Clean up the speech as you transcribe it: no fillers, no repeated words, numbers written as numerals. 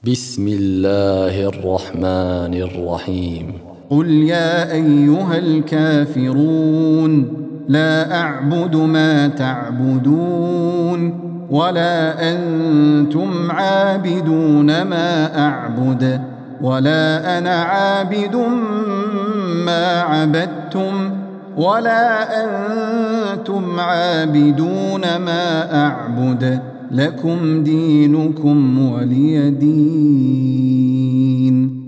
بسم الله الرحمن الرحيم. قل يا أيها الكافرون لا أعبد ما تعبدون ولا أنتم عابدون ما أعبد ولا أنا عابد ما عبدتم ولا أنتم عابدون ما أعبد لكم دينكم ولي دين.